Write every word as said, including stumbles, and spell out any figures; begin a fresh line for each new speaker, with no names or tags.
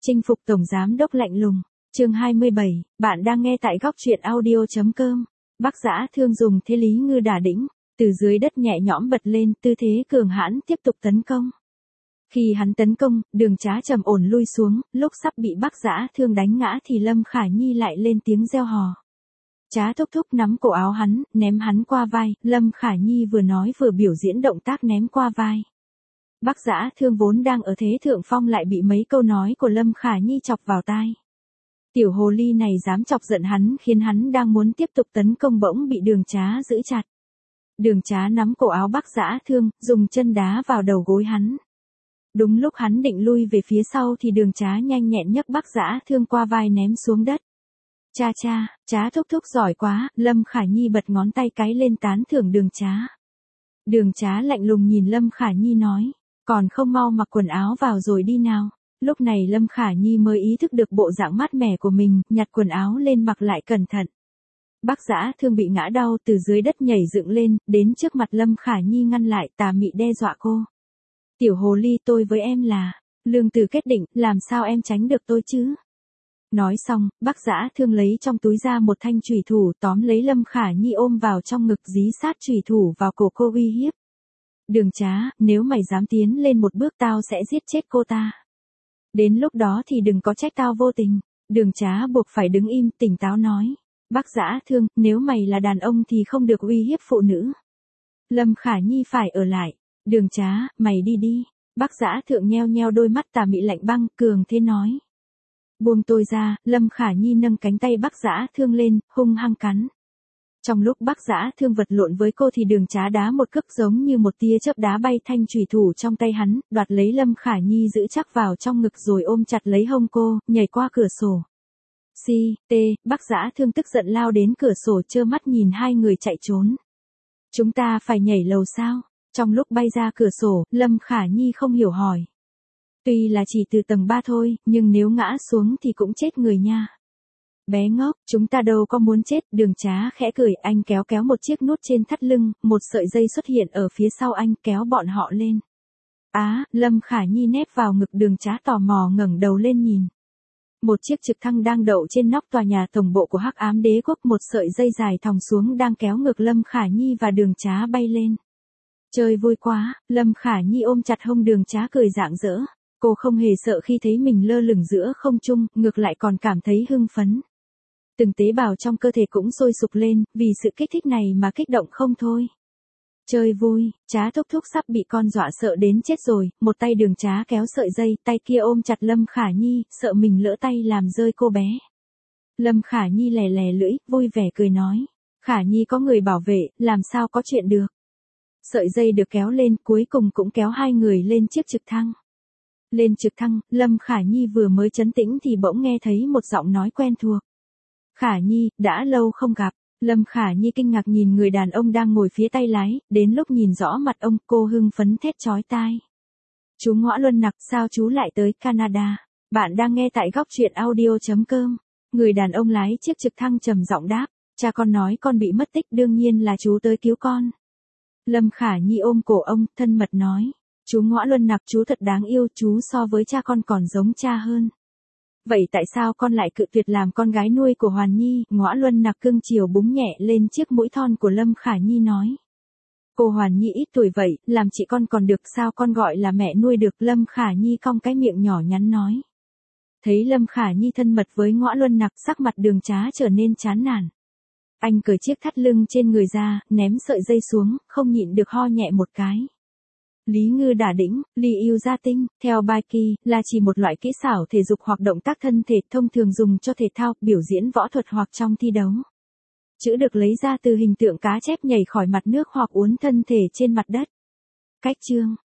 Chinh phục tổng giám đốc lạnh lùng. Chương hai mươi bảy, bạn đang nghe tại góc truyện audio.com. Bắc Dã Thương dùng thế Lý Ngư đả đĩnh, từ dưới đất nhẹ nhõm bật lên, tư thế cường hãn tiếp tục tấn công. Khi hắn tấn công, Đường Trá trầm ổn lui xuống, lúc sắp bị Bắc Dã Thương đánh ngã thì Lâm Khả Nhi lại lên tiếng reo hò. Trá thúc thúc nắm cổ áo hắn, ném hắn qua vai, Lâm Khả Nhi vừa nói vừa biểu diễn động tác ném qua vai. Bắc Dã Thương vốn đang ở thế thượng phong lại bị mấy câu nói của Lâm Khả Nhi chọc vào tai. Tiểu hồ ly này dám chọc giận hắn khiến hắn đang muốn tiếp tục tấn công bỗng bị Đường Trá giữ chặt. Đường Trá nắm cổ áo Bắc Dã Thương, dùng chân đá vào đầu gối hắn. Đúng lúc hắn định lui về phía sau thì Đường Trá nhanh nhẹn nhấc Bắc Dã Thương qua vai ném xuống đất. Cha cha, Trá thúc thúc giỏi quá, Lâm Khả Nhi bật ngón tay cái lên tán thưởng Đường Trá. Đường Trá lạnh lùng nhìn Lâm Khả Nhi nói, còn không mau mặc quần áo vào rồi đi nào. Lúc này Lâm Khả Nhi mới ý thức được bộ dạng mát mẻ của mình, nhặt quần áo lên mặc lại cẩn thận. Bắc Dã Thương bị ngã đau từ dưới đất nhảy dựng lên, đến trước mặt Lâm Khả Nhi ngăn lại, tà mị đe dọa cô. Tiểu hồ ly, tôi với em là lương tử kết định, làm sao em tránh được tôi chứ? Nói xong, Bắc Dã Thương lấy trong túi ra một thanh chùy thủ, tóm lấy Lâm Khả Nhi ôm vào trong ngực, dí sát chùy thủ vào cổ cô uy hiếp. Đường Trá, nếu mày dám tiến lên một bước tao sẽ giết chết cô ta. Đến lúc đó thì đừng có trách tao vô tình. Đường Trá buộc phải đứng im, tỉnh táo nói. Bắc Dã Thương, nếu mày là đàn ông thì không được uy hiếp phụ nữ. Lâm Khả Nhi phải ở lại. Đường Trá, mày đi đi. Bắc Dã Thượng nheo nheo đôi mắt tà mị lạnh băng, cường thế nói. Buông tôi ra, Lâm Khả Nhi nâng cánh tay Bắc Dã Thương lên, hung hăng cắn. Trong lúc Bắc Dã Thương vật lộn với cô thì Đường Trá đá một cước giống như một tia chớp đá bay thanh chùy thủ trong tay hắn, đoạt lấy Lâm Khả Nhi giữ chắc vào trong ngực rồi ôm chặt lấy hông cô, nhảy qua cửa sổ. Si, tê, Bắc Dã Thương tức giận lao đến cửa sổ trơ mắt nhìn hai người chạy trốn. Chúng ta phải nhảy lầu sao? Trong lúc bay ra cửa sổ, Lâm Khả Nhi không hiểu hỏi. Tuy là chỉ từ tầng ba thôi, nhưng nếu ngã xuống thì cũng chết người nha. Bé ngốc, chúng ta đâu có muốn chết. Đường Trá khẽ cười, anh kéo kéo một chiếc nút trên thắt lưng, một sợi dây xuất hiện ở phía sau anh, kéo bọn họ lên. Á, Lâm Khả Nhi nép vào ngực Đường Trá tò mò ngẩng đầu lên nhìn. Một chiếc trực thăng đang đậu trên nóc tòa nhà tổng bộ của Hắc Ám Đế Quốc, một sợi dây dài thòng xuống đang kéo ngực Lâm Khả Nhi và Đường Trá bay lên. Chơi vui quá, Lâm Khả Nhi ôm chặt hông Đường Trá cười rạng rỡ. Cô không hề sợ khi thấy mình lơ lửng giữa không trung, ngược lại còn cảm thấy hưng phấn. Từng tế bào trong cơ thể cũng sôi sục lên, vì sự kích thích này mà kích động không thôi. Chơi vui, Trá thúc thúc sắp bị con dọa sợ đến chết rồi, một tay Đường Trá kéo sợi dây, tay kia ôm chặt Lâm Khả Nhi, sợ mình lỡ tay làm rơi cô bé. Lâm Khả Nhi lè lè lưỡi, vui vẻ cười nói. Khả Nhi có người bảo vệ, làm sao có chuyện được. Sợi dây được kéo lên, cuối cùng cũng kéo hai người lên chiếc trực thăng. Lên trực thăng, Lâm Khả Nhi vừa mới trấn tĩnh thì bỗng nghe thấy một giọng nói quen thuộc. Khả Nhi, đã lâu không gặp. Lâm Khả Nhi kinh ngạc nhìn người đàn ông đang ngồi phía tay lái, đến lúc nhìn rõ mặt ông, cô hưng phấn thét chói tai. Chú Ngõa Luân Nặc, sao chú lại tới Canada? Bạn đang nghe tại góc truyện audio.com. Người đàn ông lái chiếc trực thăng trầm giọng đáp, cha con nói con bị mất tích, đương nhiên là chú tới cứu con. Lâm Khả Nhi ôm cổ ông, thân mật nói. Chú Ngõa Luân Nặc, chú thật đáng yêu, chú so với cha con còn giống cha hơn. Vậy tại sao con lại cự tuyệt làm con gái nuôi của Hoàn Nhi? Ngõa Luân Nặc cưng chiều búng nhẹ lên chiếc mũi thon của Lâm Khả Nhi nói. Cô Hoàn Nhi ít tuổi vậy, làm chị con còn được sao con gọi là mẹ nuôi được? Lâm Khả Nhi cong cái miệng nhỏ nhắn nói. Thấy Lâm Khả Nhi thân mật với Ngõa Luân Nặc, sắc mặt Đường Trá trở nên chán nản. Anh cởi chiếc thắt lưng trên người ra, ném sợi dây xuống, không nhịn được ho nhẹ một cái. Lý Ngư đả đĩnh, Lý yêu gia tinh, theo Baiki, là chỉ một loại kỹ xảo thể dục hoặc động tác thân thể thông thường dùng cho thể thao, biểu diễn võ thuật hoặc trong thi đấu. Chữ được lấy ra từ hình tượng cá chép nhảy khỏi mặt nước hoặc uốn thân thể trên mặt đất. Cách chương,